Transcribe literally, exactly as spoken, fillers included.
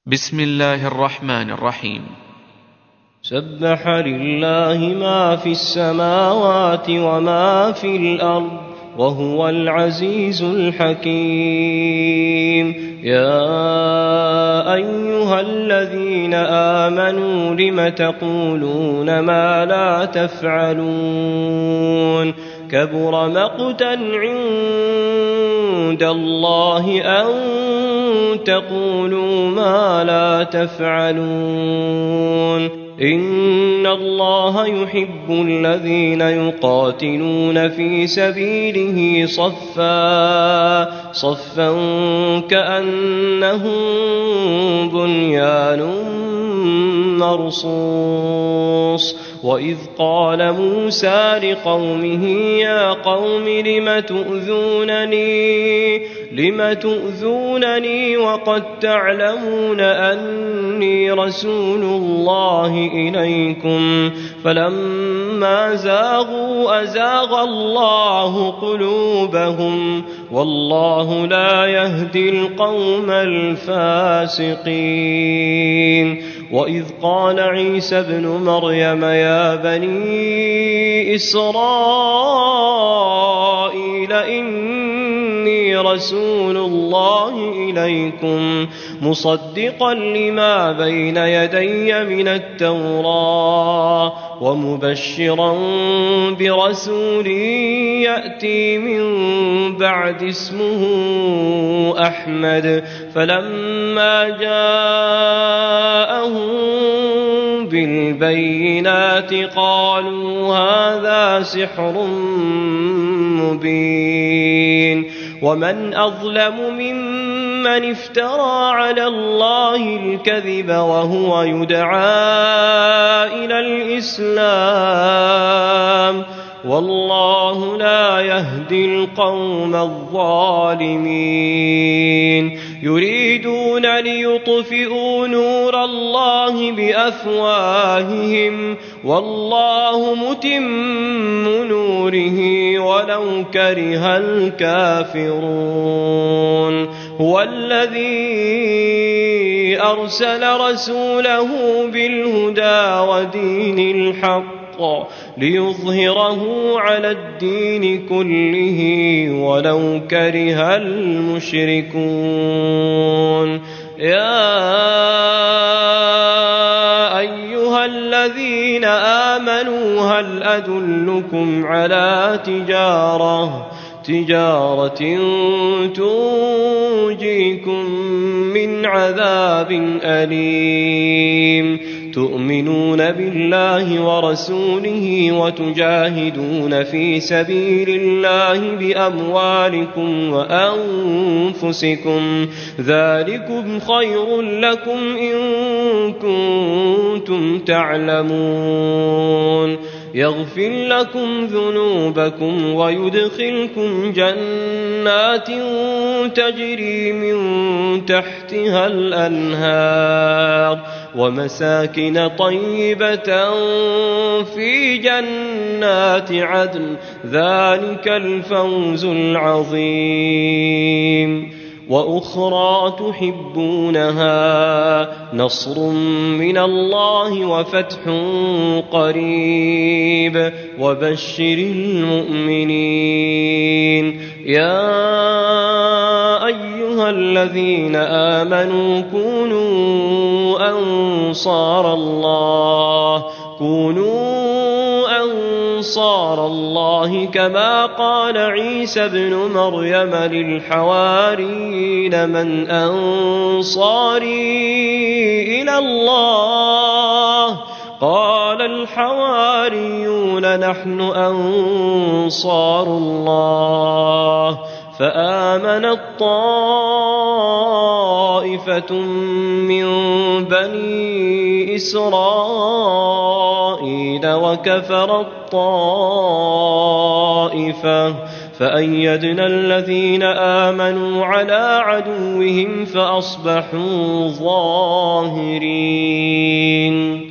بسم الله الرحمن الرحيم. سبح لله ما في السماوات وما في الأرض وهو العزيز الحكيم. يا أيها الذين آمنوا لم تقولون ما لا تفعلون كبر مقتا عند الله أن تقولوا ما لا تفعلون. إن الله يحب الذين يقاتلون في سبيله صفا صفا كأنهم بنيان مرصوص. وإذ قال موسى لقومه يا قوم لم تؤذونني لم تؤذونني وقد تعلمون أني رسول الله إليكم فلما زاغوا أزاغ الله قلوبهم والله لا يهدي القوم الفاسقين. وإذ قال عيسى ابن مريم يا بني إسرائيل إني رسول الله إليكم مصدقا لما بين يدي من التوراة ومبشرا برسول يأتي من بعد اسمه أحمد. فلما جاءهم بالبينات قالوا هذا سحر مبين. ومن أظلم ممن افترى على الله الكذب وهو يدعى إلى الإسلام والله لا يهدي القوم الظالمين. يريدون ليطفئوا نور الله بأفواههم والله متم نوره ولو كره الكافرون. هو الذي أرسل رسوله بالهدى ودين الحق ليظهره على الدين كله ولو كره المشركون. يا أيها الذين آمنوا هل أدلكم على تجارة تجارة تنجيكم من عذاب أليم تؤمنون بالله ورسوله وتجاهدون في سبيل الله بأموالكم وأنفسكم ذلكم خير لكم إن كنتم تعلمون. يغفر لكم ذنوبكم ويدخلكم جنات تجري من تحتها الأنهار ومساكن طيبة في جنات عدن ذلك الفوز العظيم. وأخرى تحبونها نصر من الله وفتح قريب وبشر المؤمنين. يا أيها الذين آمنوا كونوا أنصار الله كونوا أنصار الله كما قال عيسى ابن مريم للحواريين من أنصاري إلى الله قال الحواريون نحن أنصار الله. فآمنت طائفة من بني إسرائيل وكفرت طائفة فأيدنا الذين آمنوا على عدوهم فأصبحوا ظاهرين.